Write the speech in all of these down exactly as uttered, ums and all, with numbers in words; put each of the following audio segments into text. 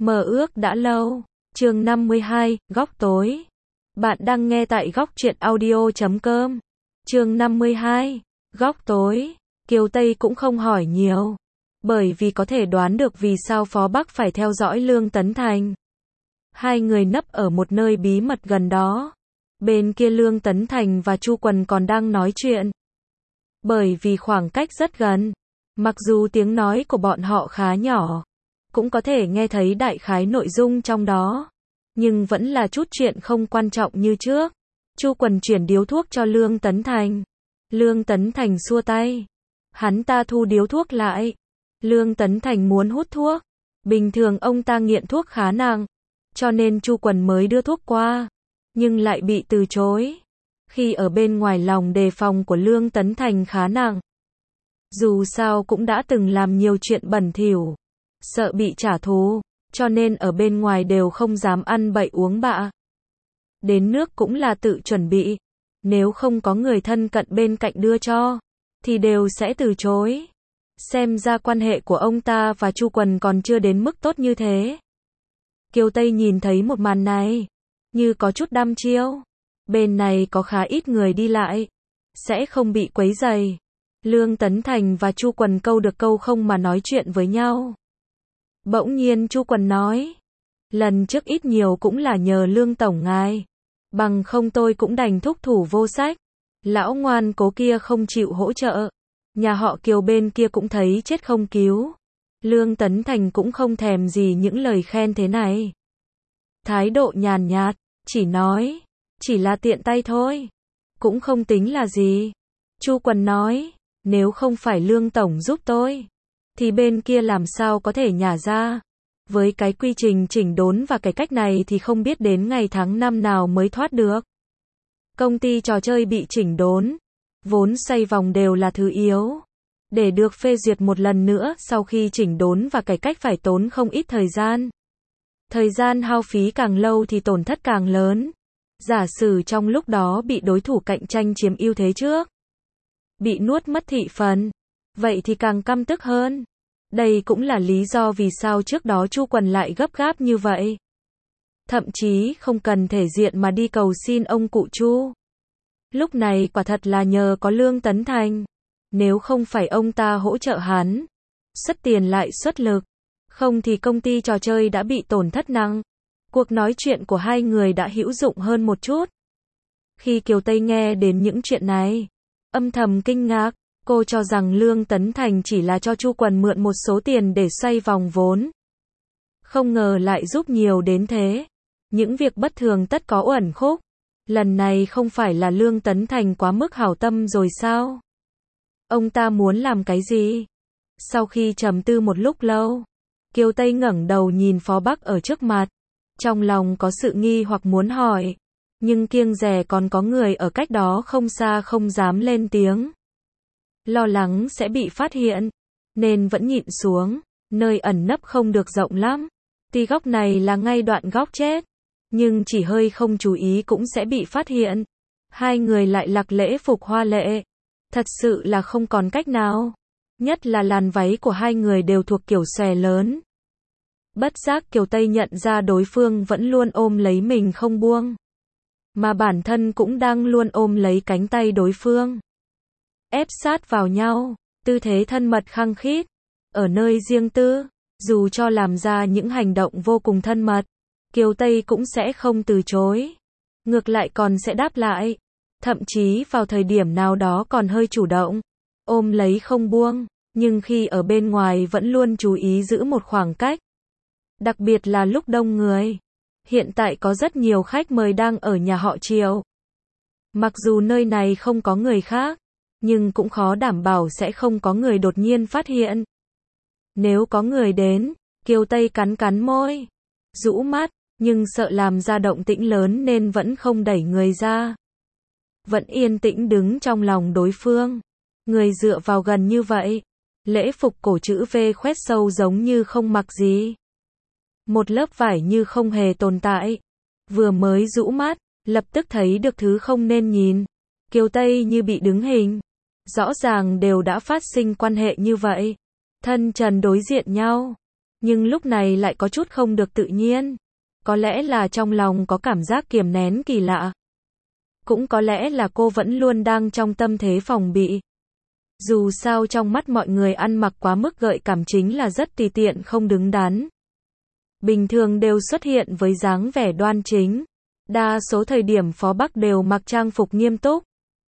Mơ ước đã lâu. Chương năm mươi hai, góc tối. Bạn đang nghe tại góc truyện audio chấm com. Chương năm mươi hai, góc tối. Kiều Tây cũng không hỏi nhiều, bởi vì có thể đoán được vì sao Phó Bắc phải theo dõi Lương Tấn Thành. Hai người nấp ở một nơi bí mật gần đó. Bên kia Lương Tấn Thành và Chu Quần còn đang nói chuyện. Bởi vì khoảng cách rất gần, mặc dù tiếng nói của bọn họ khá nhỏ, cũng có thể nghe thấy đại khái nội dung trong đó, nhưng vẫn là chút chuyện không quan trọng như trước. Chu Quần chuyển điếu thuốc cho Lương Tấn Thành. Lương Tấn Thành xua tay. Hắn ta thu điếu thuốc lại. Lương Tấn Thành muốn hút thuốc. Bình thường ông ta nghiện thuốc khá nặng, cho nên Chu Quần mới đưa thuốc qua, nhưng lại bị từ chối. Khi ở bên ngoài lòng đề phòng của Lương Tấn Thành khá nặng. Dù sao cũng đã từng làm nhiều chuyện bẩn thỉu, sợ bị trả thù, cho nên ở bên ngoài đều không dám ăn bậy uống bạ. Đến nước cũng là tự chuẩn bị, nếu không có người thân cận bên cạnh đưa cho, thì đều sẽ từ chối. Xem ra quan hệ của ông ta và Chu Quần còn chưa đến mức tốt như thế. Kiều Tây nhìn thấy một màn này, như có chút đăm chiêu. Bên này có khá ít người đi lại, sẽ không bị quấy rầy. Lương Tấn Thành và Chu Quần câu được câu không mà nói chuyện với nhau. Bỗng nhiên Chu Quần nói, lần trước ít nhiều cũng là nhờ Lương Tổng ngài, bằng không tôi cũng đành thúc thủ vô sách. Lão ngoan cố kia không chịu hỗ trợ, nhà họ Kiều bên kia cũng thấy chết không cứu. Lương Tấn Thành cũng không thèm gì những lời khen thế này. Thái độ nhàn nhạt, chỉ nói, chỉ là tiện tay thôi, cũng không tính là gì. Chu Quần nói, nếu không phải Lương Tổng giúp tôi, thì bên kia làm sao có thể nhả ra. Với cái quy trình chỉnh đốn và cái cách này thì không biết đến ngày tháng năm nào mới thoát được. Công ty trò chơi bị chỉnh đốn, vốn xoay vòng đều là thứ yếu. Để được phê duyệt một lần nữa sau khi chỉnh đốn và cải cách phải tốn không ít thời gian. Thời gian hao phí càng lâu thì tổn thất càng lớn. Giả sử trong lúc đó bị đối thủ cạnh tranh chiếm ưu thế trước, bị nuốt mất thị phần, vậy thì càng căm tức hơn. Đây cũng là lý do vì sao trước đó Chu Quần lại gấp gáp như vậy. Thậm chí không cần thể diện mà đi cầu xin ông cụ Chu. Lúc này quả thật là nhờ có Lương Tấn Thành. Nếu không phải ông ta hỗ trợ hắn, xuất tiền lại xuất lực, không thì công ty trò chơi đã bị tổn thất nặng. Cuộc nói chuyện của hai người đã hữu dụng hơn một chút. Khi Kiều Tây nghe đến những chuyện này, âm thầm kinh ngạc. Cô cho rằng Lương Tấn Thành chỉ là cho Chu Quần mượn một số tiền để xoay vòng vốn. Không ngờ lại giúp nhiều đến thế. Những việc bất thường tất có uẩn khúc. Lần này không phải là Lương Tấn Thành quá mức hảo tâm rồi sao? Ông ta muốn làm cái gì? Sau khi trầm tư một lúc lâu, Kiều Tây ngẩng đầu nhìn Phó Bắc ở trước mặt. Trong lòng có sự nghi hoặc muốn hỏi, nhưng kiêng dè còn có người ở cách đó không xa không dám lên tiếng. Lo lắng sẽ bị phát hiện, nên vẫn nhịn xuống. Nơi ẩn nấp không được rộng lắm, thì góc này là ngay đoạn góc chết, nhưng chỉ hơi không chú ý cũng sẽ bị phát hiện. Hai người lại mặc lễ phục hoa lệ, thật sự là không còn cách nào. Nhất là làn váy của hai người đều thuộc kiểu xòe lớn. Bất giác Kiều Tây nhận ra đối phương vẫn luôn ôm lấy mình không buông, mà bản thân cũng đang luôn ôm lấy cánh tay đối phương, ép sát vào nhau, tư thế thân mật khăng khít. Ở nơi riêng tư, dù cho làm ra những hành động vô cùng thân mật, Kiều Tây cũng sẽ không từ chối. Ngược lại còn sẽ đáp lại. Thậm chí vào thời điểm nào đó còn hơi chủ động, ôm lấy không buông. Nhưng khi ở bên ngoài vẫn luôn chú ý giữ một khoảng cách. Đặc biệt là lúc đông người. Hiện tại có rất nhiều khách mời đang ở nhà họ Triệu. Mặc dù nơi này không có người khác, nhưng cũng khó đảm bảo sẽ không có người đột nhiên phát hiện. Nếu có người đến, Kiều Tây cắn cắn môi, rũ mắt, nhưng sợ làm ra động tĩnh lớn nên vẫn không đẩy người ra. Vẫn yên tĩnh đứng trong lòng đối phương. Người dựa vào gần như vậy. Lễ phục cổ chữ V khoét sâu giống như không mặc gì. Một lớp vải như không hề tồn tại. Vừa mới rũ mắt, lập tức thấy được thứ không nên nhìn. Kiều Tây như bị đứng hình. Rõ ràng đều đã phát sinh quan hệ như vậy. Thân trần đối diện nhau. nhưng lúc này lại có chút không được tự nhiên. Có lẽ là trong lòng có cảm giác kiềm nén kỳ lạ. Cũng có lẽ là cô vẫn luôn đang trong tâm thế phòng bị. Dù sao trong mắt mọi người ăn mặc quá mức gợi cảm chính là rất tùy tiện không đứng đắn. Bình thường đều xuất hiện với dáng vẻ đoan chính. Đa số thời điểm Phó Bắc đều mặc trang phục nghiêm túc.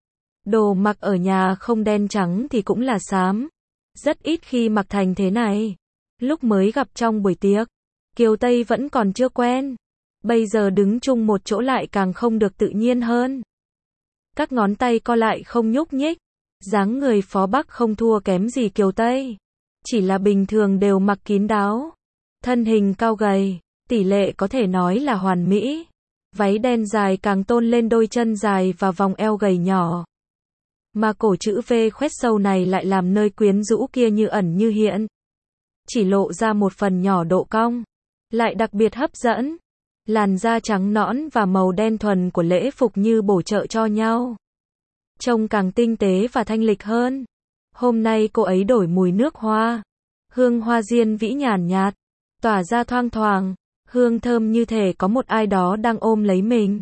Đồ mặc ở nhà không đen trắng thì cũng là xám. Rất ít khi mặc thành thế này. Lúc mới gặp trong buổi tiệc, Kiều Tây vẫn còn chưa quen. Bây giờ đứng chung một chỗ lại càng không được tự nhiên hơn. Các ngón tay co lại không nhúc nhích. Dáng người Phó Bắc không thua kém gì Kiều Tây. Chỉ là bình thường đều mặc kín đáo. Thân hình cao gầy, tỷ lệ có thể nói là hoàn mỹ. Váy đen dài càng tôn lên đôi chân dài và vòng eo gầy nhỏ. Mà cổ chữ V khoét sâu này lại làm nơi quyến rũ kia như ẩn như hiện. Chỉ lộ ra một phần nhỏ độ cong, lại đặc biệt hấp dẫn. Làn da trắng nõn và màu đen thuần của lễ phục như bổ trợ cho nhau. Trông càng tinh tế và thanh lịch hơn. Hôm nay cô ấy đổi mùi nước hoa. Hương hoa diên vĩ nhàn nhạt, tỏa ra thoang thoảng. Hương thơm như thể có một ai đó đang ôm lấy mình.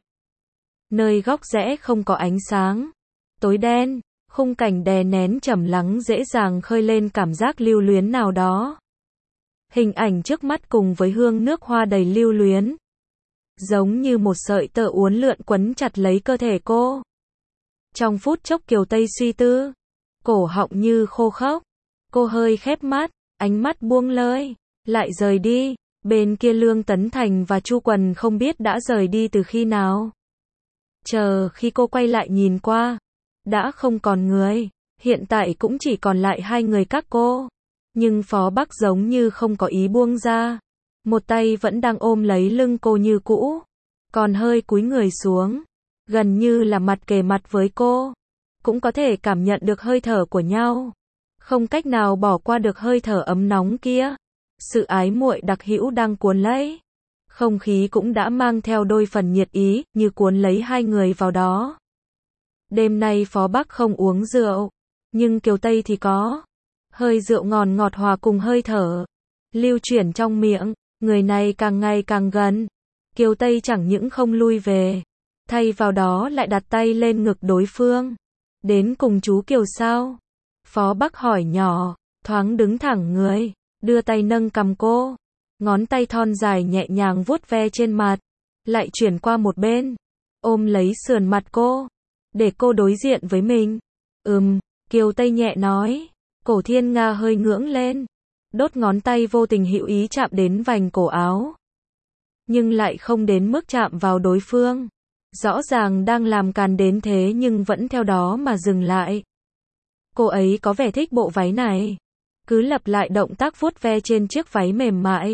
Nơi góc rẽ không có ánh sáng. Tối đen, khung cảnh đè nén trầm lắng dễ dàng khơi lên cảm giác lưu luyến nào đó. Hình ảnh trước mắt cùng với hương nước hoa đầy lưu luyến. Giống như một sợi tơ uốn lượn quấn chặt lấy cơ thể cô. Trong phút chốc Kiều Tây suy tư. Cổ họng như khô khốc. Cô hơi khép mắt, ánh mắt buông lơi. Lại rời đi. Bên kia Lương Tấn Thành và Chu Quần không biết đã rời đi từ khi nào. Chờ khi cô quay lại nhìn qua. Đã không còn người. Hiện tại cũng chỉ còn lại hai người các cô. Nhưng Phó Bắc giống như không có ý buông ra. Một tay vẫn đang ôm lấy lưng cô như cũ. Còn hơi cúi người xuống. Gần như là mặt kề mặt với cô. Cũng có thể cảm nhận được hơi thở của nhau. Không cách nào bỏ qua được hơi thở ấm nóng kia. Sự ái muội đặc hữu đang cuốn lấy. Không khí cũng đã mang theo đôi phần nhiệt ý, như cuốn lấy hai người vào đó. Đêm nay Phó Bắc không uống rượu. Nhưng Kiều Tây thì có. Hơi rượu ngọt ngọt hòa cùng hơi thở. Lưu chuyển trong miệng. Người này càng ngày càng gần. Kiều Tây chẳng những không lui về. Thay vào đó lại đặt tay lên ngực đối phương. Đến cùng chú Kiều sao? Phó Bắc hỏi nhỏ. Thoáng đứng thẳng người. Đưa tay nâng cằm cô. Ngón tay thon dài nhẹ nhàng vuốt ve trên mặt. Lại chuyển qua một bên. Ôm lấy sườn mặt cô. Để cô đối diện với mình. Ừm, Kiều Tây nhẹ nói. Cổ Thiên Nga hơi ngưỡng lên. Đốt ngón tay vô tình hữu ý chạm đến vành cổ áo. Nhưng lại không đến mức chạm vào đối phương. Rõ ràng đang làm càn đến thế nhưng vẫn theo đó mà dừng lại. Cô ấy có vẻ thích bộ váy này. Cứ lặp lại động tác vuốt ve trên chiếc váy mềm mại.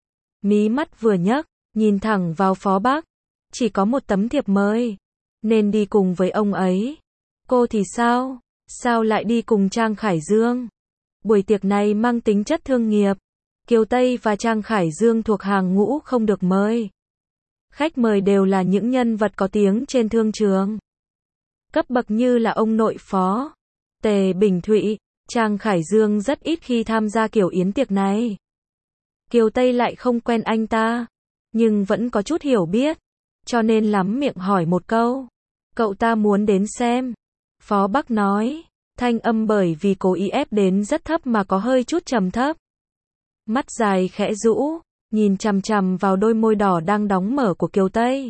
Mí mắt vừa nhấc, nhìn thẳng vào Phó Bắc. Chỉ có một tấm thiệp mời. Nên đi cùng với ông ấy. Cô thì sao? Sao lại đi cùng Trang Khải Dương? Buổi tiệc này mang tính chất thương nghiệp. Kiều Tây và Trang Khải Dương thuộc hàng ngũ không được mời. Khách mời đều là những nhân vật có tiếng trên thương trường. Cấp bậc như là ông nội Phó Tề Bình Thụy. Trang Khải Dương rất ít khi tham gia kiểu yến tiệc này. Kiều Tây lại không quen anh ta. Nhưng vẫn có chút hiểu biết. Cho nên lắm miệng hỏi một câu. Cậu ta muốn đến xem. Phó Bắc nói. Thanh âm bởi vì cố ý ép đến rất thấp mà có hơi chút trầm thấp. Mắt dài khẽ rũ. Nhìn chằm chằm vào đôi môi đỏ đang đóng mở của Kiều Tây.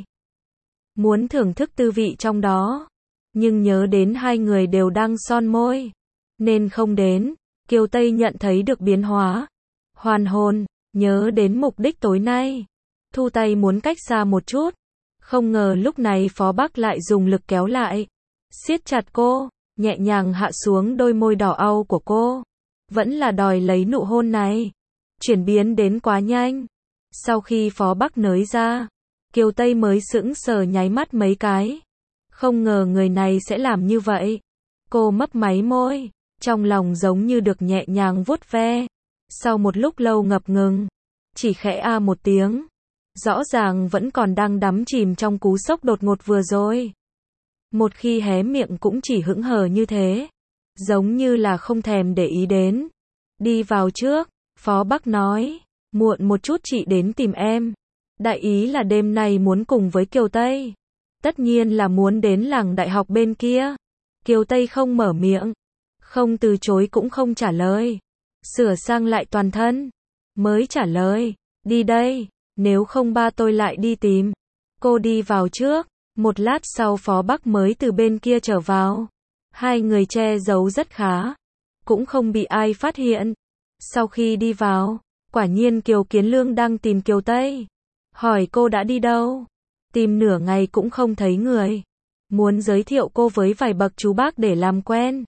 Muốn thưởng thức tư vị trong đó. Nhưng nhớ đến hai người đều đang son môi. Nên không đến. Kiều Tây nhận thấy được biến hóa. Hoàn hồn. Nhớ đến mục đích tối nay. Thu tay muốn cách xa một chút. Không ngờ lúc này Phó Bắc lại dùng lực kéo lại. Siết chặt cô. Nhẹ nhàng hạ xuống đôi môi đỏ au của cô. Vẫn là đòi lấy nụ hôn này. Chuyển biến đến quá nhanh. Sau khi Phó Bắc nới ra. Kiều Tây mới sững sờ nháy mắt mấy cái. Không ngờ người này sẽ làm như vậy. Cô mấp máy môi. Trong lòng giống như được nhẹ nhàng vuốt ve. Sau một lúc lâu ngập ngừng. Chỉ khẽ a một tiếng. Rõ ràng vẫn còn đang đắm chìm trong cú sốc đột ngột vừa rồi. Một khi hé miệng cũng chỉ hững hờ như thế. Giống như là không thèm để ý đến. Đi vào trước. Phó Bắc nói. Muộn một chút chị đến tìm em. Đại ý là đêm nay muốn cùng với Kiều Tây. Tất nhiên là muốn đến làng đại học bên kia. Kiều Tây không mở miệng, không từ chối cũng không trả lời. Sửa sang lại toàn thân, mới trả lời, đi đây, nếu không ba tôi lại đi tìm. Cô đi vào trước, một lát sau Phó Bắc mới từ bên kia trở vào. Hai người che giấu rất khá, cũng không bị ai phát hiện. Sau khi đi vào, quả nhiên Kiều Kiến Lương đang tìm Kiều Tây. Hỏi cô đã đi đâu? Tìm nửa ngày cũng không thấy người. Muốn giới thiệu cô với vài bậc chú bác để làm quen.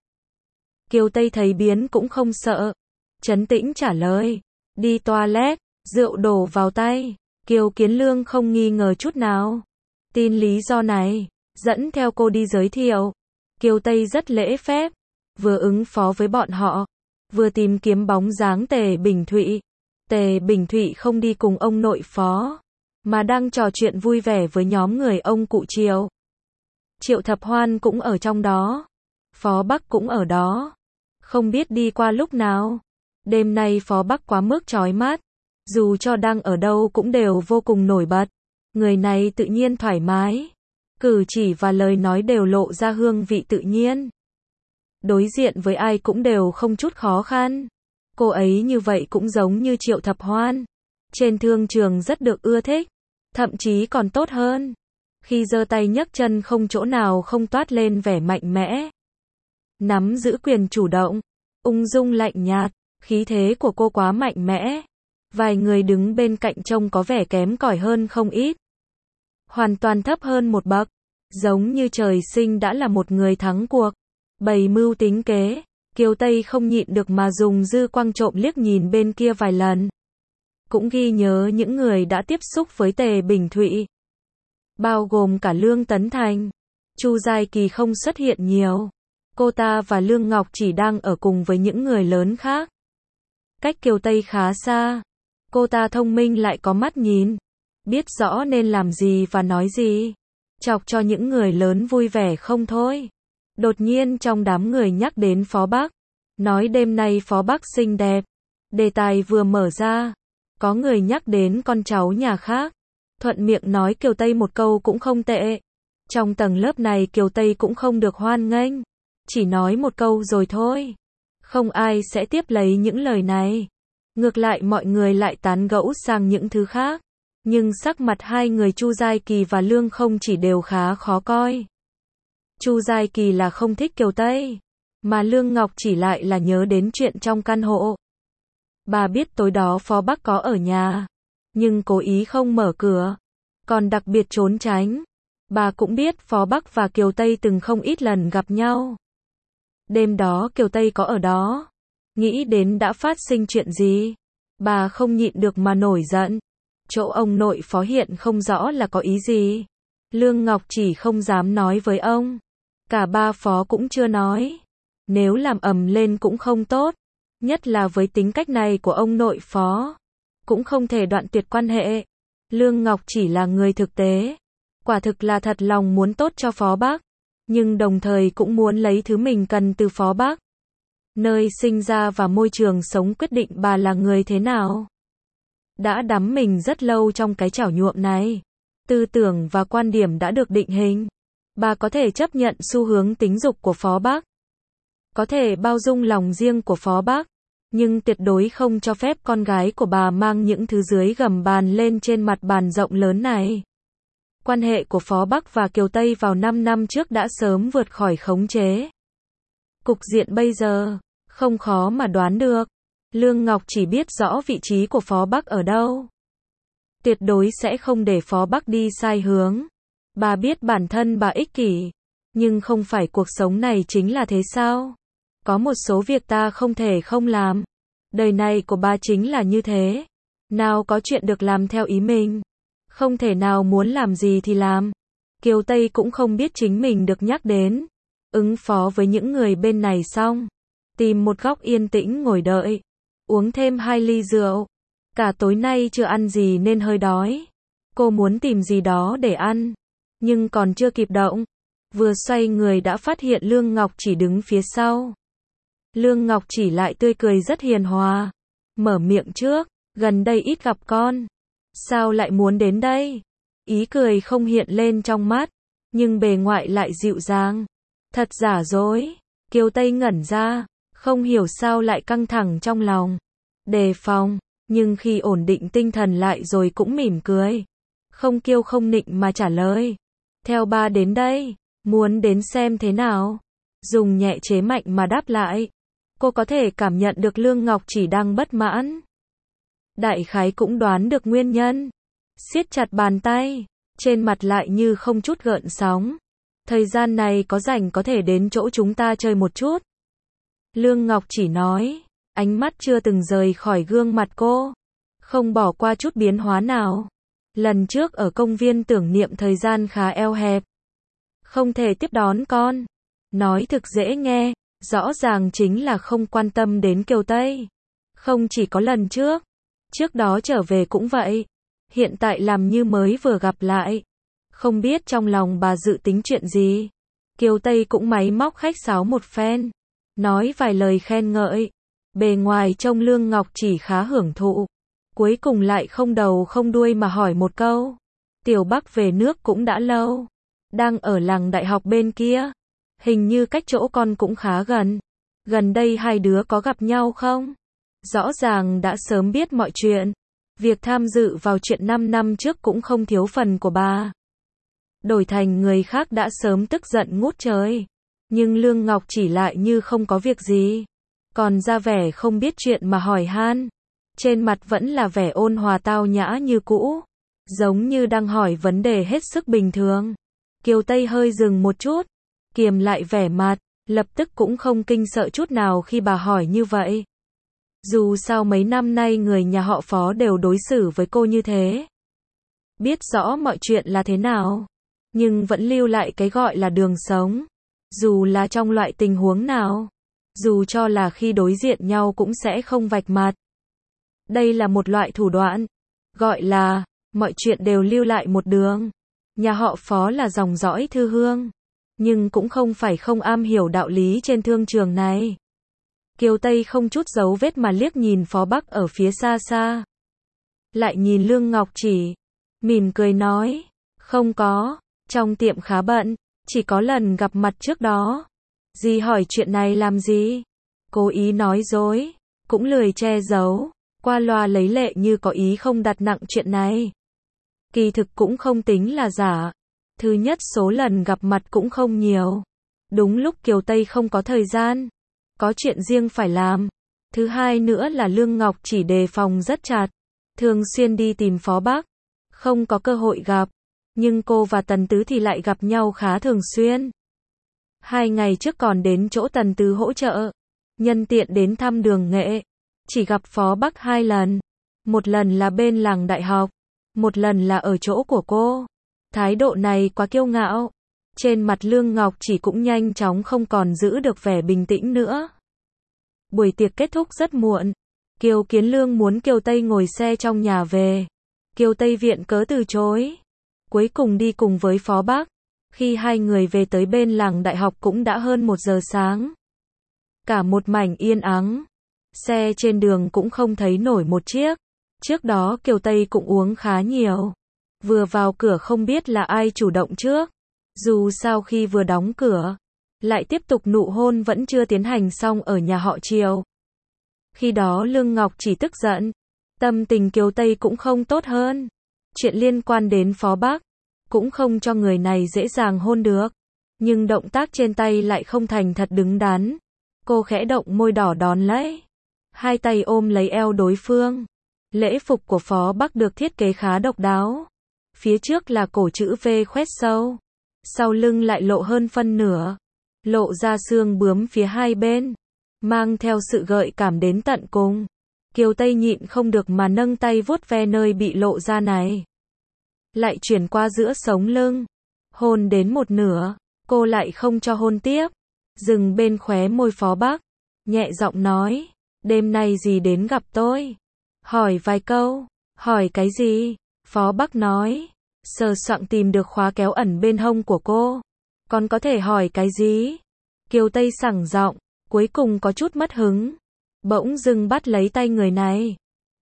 Kiều Tây thấy biến cũng không sợ. Trấn tĩnh trả lời. Đi toilet, rượu đổ vào tay. Kiều Kiến Lương không nghi ngờ chút nào. Tin lý do này, dẫn theo cô đi giới thiệu. Kiều Tây rất lễ phép, vừa ứng phó với bọn họ, vừa tìm kiếm bóng dáng Tề Bình Thụy. Tề Bình Thụy không đi cùng ông nội Phó, mà đang trò chuyện vui vẻ với nhóm người ông cụ Triệu. Triệu Thập Hoan cũng ở trong đó, Phó Bắc cũng ở đó. Không biết đi qua lúc nào. Đêm nay Phó Bắc quá mức chói mắt, dù cho đang ở đâu cũng đều vô cùng nổi bật. Người này tự nhiên thoải mái, cử chỉ và lời nói đều lộ ra hương vị tự nhiên. Đối diện với ai cũng đều không chút khó khăn. Cô ấy như vậy cũng giống như Triệu Thập Hoan. Trên thương trường rất được ưa thích, thậm chí còn tốt hơn. Khi giơ tay nhấc chân không chỗ nào không toát lên vẻ mạnh mẽ. Nắm giữ quyền chủ động, ung dung lạnh nhạt, khí thế của cô quá mạnh mẽ. Vài người đứng bên cạnh trông có vẻ kém cỏi hơn không ít. Hoàn toàn thấp hơn một bậc, giống như trời sinh đã là một người thắng cuộc. Bày mưu tính kế, Kiều Tây không nhịn được mà dùng dư quang trộm liếc nhìn bên kia vài lần. Cũng ghi nhớ những người đã tiếp xúc với Tề Bình Thụy, bao gồm cả Lương Tấn Thành. Chu Giai Kỳ không xuất hiện nhiều. Cô ta và Lương Ngọc chỉ đang ở cùng với những người lớn khác. Cách Kiều Tây khá xa. Cô ta thông minh lại có mắt nhìn, biết rõ nên làm gì và nói gì, chọc cho những người lớn vui vẻ không thôi. Đột nhiên trong đám người nhắc đến Phó Bắc, nói đêm nay Phó Bắc xinh đẹp. Đề tài vừa mở ra, có người nhắc đến con cháu nhà khác, thuận miệng nói Kiều Tây một câu cũng không tệ. Trong tầng lớp này Kiều Tây cũng không được hoan nghênh, chỉ nói một câu rồi thôi. Không ai sẽ tiếp lấy những lời này. Ngược lại mọi người lại tán gẫu sang những thứ khác. Nhưng sắc mặt hai người Chu Giai Kỳ và Lương Không Chỉ đều khá khó coi. Chu Giai Kỳ là không thích Kiều Tây, mà Lương Ngọc Chỉ lại là nhớ đến chuyện trong căn hộ. Bà biết tối đó Phó Bắc có ở nhà, nhưng cố ý không mở cửa, còn đặc biệt trốn tránh. Bà cũng biết Phó Bắc và Kiều Tây từng không ít lần gặp nhau. Đêm đó Kiều Tây có ở đó, nghĩ đến đã phát sinh chuyện gì, bà không nhịn được mà nổi giận. Chỗ ông nội Phó hiện không rõ là có ý gì. Lương Ngọc Chỉ không dám nói với ông. Cả ba Phó cũng chưa nói. Nếu làm ầm lên cũng không tốt. Nhất là với tính cách này của ông nội Phó. Cũng không thể đoạn tuyệt quan hệ. Lương Ngọc Chỉ là người thực tế. Quả thực là thật lòng muốn tốt cho Phó Bắc. Nhưng đồng thời cũng muốn lấy thứ mình cần từ Phó Bắc. Nơi sinh ra và môi trường sống quyết định bà là người thế nào. Đã đắm mình rất lâu trong cái chảo nhuộm này. Tư tưởng và quan điểm đã được định hình. Bà có thể chấp nhận xu hướng tính dục của Phó Bắc. Có thể bao dung lòng riêng của Phó Bắc. Nhưng tuyệt đối không cho phép con gái của bà mang những thứ dưới gầm bàn lên trên mặt bàn rộng lớn này. Quan hệ của Phó Bắc và Kiều Tây vào năm năm trước đã sớm vượt khỏi khống chế. Cục diện bây giờ, không khó mà đoán được. Lương Ngọc Chỉ biết rõ vị trí của Phó Bắc ở đâu. Tuyệt đối sẽ không để Phó Bắc đi sai hướng. Bà biết bản thân bà ích kỷ. Nhưng không phải cuộc sống này chính là thế sao? Có một số việc ta không thể không làm. Đời này của bà chính là như thế. Nào có chuyện được làm theo ý mình. Không thể nào muốn làm gì thì làm. Kiều Tây cũng không biết chính mình được nhắc đến. Ứng phó với những người bên này xong. Tìm một góc yên tĩnh ngồi đợi. Uống thêm hai ly rượu. Cả tối nay chưa ăn gì nên hơi đói. Cô muốn tìm gì đó để ăn. Nhưng còn chưa kịp động. Vừa xoay người đã phát hiện Lương Ngọc Chỉ đứng phía sau. Lương Ngọc Chỉ lại tươi cười rất hiền hòa. Mở miệng trước. gần đây ít gặp con. Sao lại muốn đến đây? Ý cười không hiện lên trong mắt, nhưng bề ngoại lại dịu dàng. Thật giả dối. Kiều Tây ngẩn ra, không hiểu sao lại căng thẳng trong lòng. Đề phòng, nhưng khi ổn định tinh thần lại rồi cũng mỉm cười. Không kiêu không nịnh mà trả lời. Theo ba đến đây, muốn đến xem thế nào? Dùng nhẹ chế mạnh mà đáp lại. Cô có thể cảm nhận được Lương Ngọc Chỉ đang bất mãn. Đại khái cũng đoán được nguyên nhân. Siết chặt bàn tay, trên mặt lại như không chút gợn sóng. Thời gian này có rảnh có thể đến chỗ chúng ta chơi một chút. Lương Ngọc Chỉ nói, ánh mắt chưa từng rời khỏi gương mặt cô. Không bỏ qua chút biến hóa nào. Lần trước ở công viên tưởng niệm thời gian khá eo hẹp. Không thể tiếp đón con. Nói thực dễ nghe, rõ ràng chính là không quan tâm đến Kiều Tây. Không chỉ có lần trước. Trước đó trở về cũng vậy. Hiện tại làm như mới vừa gặp lại. Không biết trong lòng bà dự tính chuyện gì. Kiều Tây cũng máy móc khách sáo một phen. Nói vài lời khen ngợi. Bề ngoài trông Lương Ngọc Chỉ khá hưởng thụ. Cuối cùng lại không đầu không đuôi mà hỏi một câu. Tiểu Bắc về nước cũng đã lâu. Đang ở làng đại học bên kia. Hình như cách chỗ con cũng khá gần. Gần đây hai đứa có gặp nhau không? Rõ ràng đã sớm biết mọi chuyện. Việc tham dự vào chuyện năm năm trước cũng không thiếu phần của bà. Đổi thành người khác đã sớm tức giận ngút trời. Nhưng Lương Ngọc Chỉ lại như không có việc gì. Còn ra vẻ không biết chuyện mà hỏi han. Trên mặt vẫn là vẻ ôn hòa tao nhã như cũ. Giống như đang hỏi vấn đề hết sức bình thường. Kiều Tây hơi dừng một chút. Kiềm lại vẻ mặt. Lập tức cũng không kinh sợ chút nào khi bà hỏi như vậy. Dù sao mấy năm nay người nhà họ Phó đều đối xử với cô như thế. Biết rõ mọi chuyện là thế nào. Nhưng vẫn lưu lại cái gọi là đường sống. Dù là trong loại tình huống nào. Dù cho là khi đối diện nhau cũng sẽ không vạch mặt. Đây là một loại thủ đoạn. Gọi là, mọi chuyện đều lưu lại một đường. Nhà họ Phó là dòng dõi thư hương. Nhưng cũng không phải không am hiểu đạo lý trên thương trường này. Kiều Tây không chút dấu vết mà liếc nhìn Phó Bắc ở phía xa xa. Lại nhìn Lương Ngọc Chỉ. Mỉm cười nói. Không có. Trong tiệm khá bận. Chỉ có lần gặp mặt trước đó. Dì hỏi chuyện này làm gì? Cố ý nói dối. Cũng lười che giấu. Qua loa lấy lệ như có ý không đặt nặng chuyện này. Kỳ thực cũng không tính là giả. Thứ nhất số lần gặp mặt cũng không nhiều. Đúng lúc Kiều Tây không có thời gian. Có chuyện riêng phải làm. Thứ hai nữa là Lương Ngọc Chỉ đề phòng rất chặt. Thường xuyên đi tìm Phó Bắc. Không có cơ hội gặp. Nhưng cô và Tần Tứ thì lại gặp nhau khá thường xuyên. Hai ngày trước còn đến chỗ Tần Tứ hỗ trợ. Nhân tiện đến thăm Đường Nghệ. Chỉ gặp Phó Bắc hai lần. Một lần là bên làng đại học. Một lần là ở chỗ của cô. Thái độ này quá kiêu ngạo. Trên mặt Lương Ngọc Chỉ cũng nhanh chóng không còn giữ được vẻ bình tĩnh nữa. Buổi tiệc kết thúc rất muộn. Kiều Kiến Lương muốn Kiều Tây ngồi xe trong nhà về. Kiều Tây viện cớ từ chối. Cuối cùng đi cùng với Phó Bắc. Khi hai người về tới bên làng đại học cũng đã hơn một giờ sáng. Cả một mảnh yên ắng. Xe trên đường cũng không thấy nổi một chiếc. Trước đó Kiều Tây cũng uống khá nhiều. Vừa vào cửa không biết là ai chủ động trước. Dù sao khi vừa đóng cửa, lại tiếp tục nụ hôn vẫn chưa tiến hành xong ở nhà họ Triều. Khi đó Lương Ngọc Chỉ tức giận. Tâm tình Kiều Tây cũng không tốt hơn. Chuyện liên quan đến Phó Bắc, cũng không cho người này dễ dàng hôn được. Nhưng động tác trên tay lại không thành thật đứng đắn. Cô khẽ động môi đỏ đón lấy. Hai tay ôm lấy eo đối phương. Lễ phục của Phó Bắc được thiết kế khá độc đáo. Phía trước là cổ chữ V khoét sâu. Sau lưng lại lộ hơn phân nửa. Lộ ra xương bướm phía hai bên. Mang theo sự gợi cảm đến tận cùng. Kiều Tây nhịn không được mà nâng tay vuốt ve nơi bị lộ ra này. Lại chuyển qua giữa sống lưng. Hôn đến một nửa. Cô lại không cho hôn tiếp. Dừng bên khóe môi Phó Bắc. Nhẹ giọng nói. Đêm nay gì đến gặp tôi? Hỏi vài câu. Hỏi cái gì? Phó Bắc nói. Sờ soạng tìm được khóa kéo ẩn bên hông của cô. Còn có thể hỏi cái gì? Kiều Tây sẳng giọng. Cuối cùng có chút mất hứng. Bỗng dưng bắt lấy tay người này.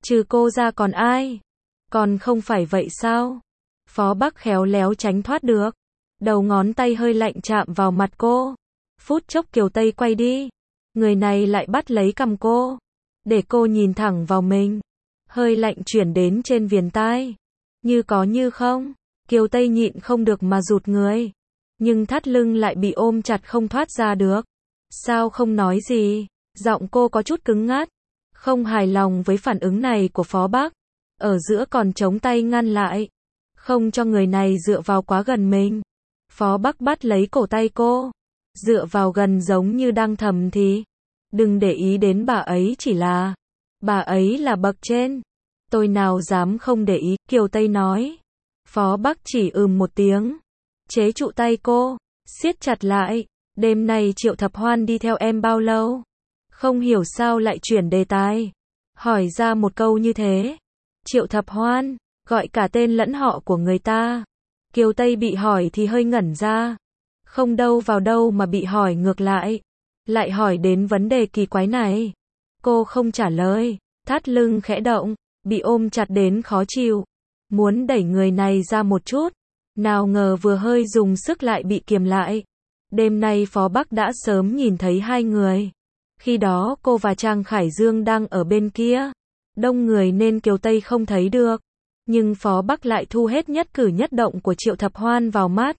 Trừ cô ra còn ai? Còn không phải vậy sao? Phó Bắc khéo léo tránh thoát được. Đầu ngón tay hơi lạnh chạm vào mặt cô. Phút chốc Kiều Tây quay đi. Người này lại bắt lấy cằm cô. Để cô nhìn thẳng vào mình. Hơi lạnh chuyển đến trên viền tai. Như có như không. Kiều Tây nhịn không được mà rụt người. Nhưng thắt lưng lại bị ôm chặt không thoát ra được. Sao không nói gì? Giọng cô có chút cứng ngắt. Không hài lòng với phản ứng này của Phó Bắc. Ở giữa còn chống tay ngăn lại. Không cho người này dựa vào quá gần mình. Phó Bắc bắt lấy cổ tay cô. Dựa vào gần giống như đang thầm thì. Đừng để ý đến bà ấy, chỉ là bà ấy là bậc trên. Tôi nào dám không để ý, Kiều Tây nói. Phó Bắc chỉ ừm một tiếng. Chế trụ tay cô. Siết chặt lại. Đêm nay Triệu Thập Hoan đi theo em bao lâu? Không hiểu sao lại chuyển đề tài. Hỏi ra một câu như thế. Triệu Thập Hoan. Gọi cả tên lẫn họ của người ta. Kiều Tây bị hỏi thì hơi ngẩn ra. Không đâu vào đâu mà bị hỏi ngược lại. Lại hỏi đến vấn đề kỳ quái này. Cô không trả lời. Thắt lưng khẽ động. Bị ôm chặt đến khó chịu. Muốn đẩy người này ra một chút. Nào ngờ vừa hơi dùng sức lại bị kiềm lại. Đêm nay Phó Bắc đã sớm nhìn thấy hai người. Khi đó cô và Trang Khải Dương đang ở bên kia. Đông người nên Kiều Tây không thấy được. Nhưng Phó Bắc lại thu hết nhất cử nhất động của Triệu Thập Hoan vào mắt.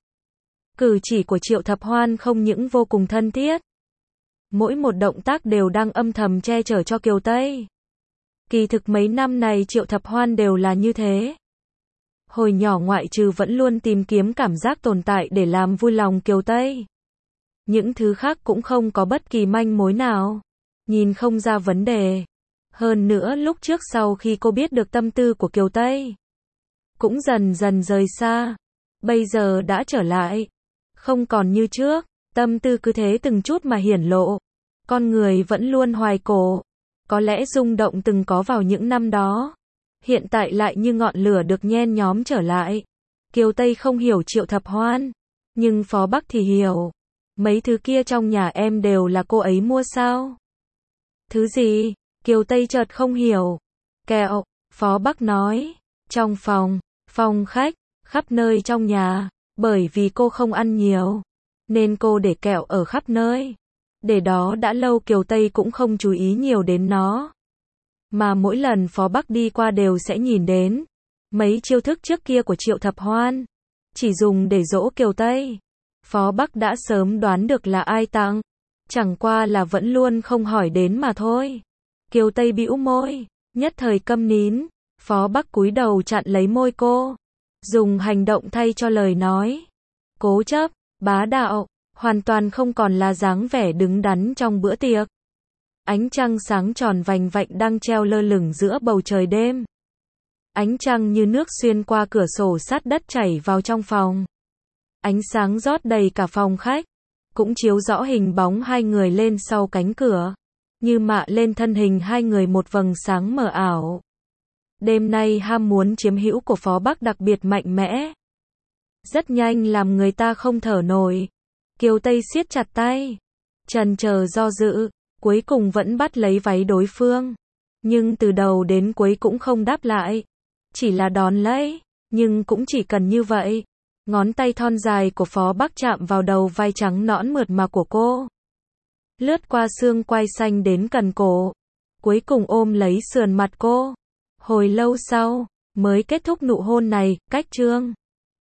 Cử chỉ của Triệu Thập Hoan không những vô cùng thân thiết. Mỗi một động tác đều đang âm thầm che chở cho Kiều Tây. Kỳ thực mấy năm này Triệu Thập Hoan đều là như thế. Hồi nhỏ ngoại trừ vẫn luôn tìm kiếm cảm giác tồn tại để làm vui lòng Kiều Tây. Những thứ khác cũng không có bất kỳ manh mối nào. Nhìn không ra vấn đề. Hơn nữa lúc trước sau khi cô biết được tâm tư của Kiều Tây. Cũng dần dần rời xa. Bây giờ đã trở lại. Không còn như trước. Tâm tư cứ thế từng chút mà hiển lộ. Con người vẫn luôn hoài cổ. Có lẽ rung động từng có vào những năm đó. Hiện tại lại như ngọn lửa được nhen nhóm trở lại. Kiều Tây không hiểu Triệu Thập Hoan. Nhưng Phó Bắc thì hiểu. Mấy thứ kia trong nhà em đều là cô ấy mua sao? Thứ gì? Kiều Tây chợt không hiểu. Kẹo, Phó Bắc nói. Trong phòng, phòng khách, khắp nơi trong nhà. Bởi vì cô không ăn nhiều. Nên cô để kẹo ở khắp nơi. Để đó đã lâu Kiều Tây cũng không chú ý nhiều đến nó. Mà mỗi lần Phó Bắc đi qua đều sẽ nhìn đến. Mấy chiêu thức trước kia của Triệu Thập Hoan. Chỉ dùng để dỗ Kiều Tây. Phó Bắc đã sớm đoán được là ai tặng. Chẳng qua là vẫn luôn không hỏi đến mà thôi. Kiều Tây bĩu môi. Nhất thời câm nín. Phó Bắc cúi đầu chặn lấy môi cô. Dùng hành động thay cho lời nói. Cố chấp, bá đạo. Hoàn toàn không còn là dáng vẻ đứng đắn trong bữa tiệc. Ánh trăng sáng tròn vành vạnh đang treo lơ lửng giữa bầu trời đêm. Ánh trăng như nước xuyên qua cửa sổ sát đất chảy vào trong phòng. Ánh sáng rót đầy cả phòng khách. Cũng chiếu rõ hình bóng hai người lên sau cánh cửa. Như mạ lên thân hình hai người một vầng sáng mờ ảo. Đêm nay ham muốn chiếm hữu của Phó Bắc đặc biệt mạnh mẽ. Rất nhanh làm người ta không thở nổi. Kiều Tây siết chặt tay. Chần chờ do dự. Cuối cùng vẫn bắt lấy váy đối phương. Nhưng từ đầu đến cuối cũng không đáp lại. Chỉ là đón lấy. Nhưng cũng chỉ cần như vậy. Ngón tay thon dài của Phó Bắc chạm vào đầu vai trắng nõn mượt mà của cô. Lướt qua xương quai xanh đến cần cổ. Cuối cùng ôm lấy sườn mặt cô. Hồi lâu sau, mới kết thúc nụ hôn này, cách chương.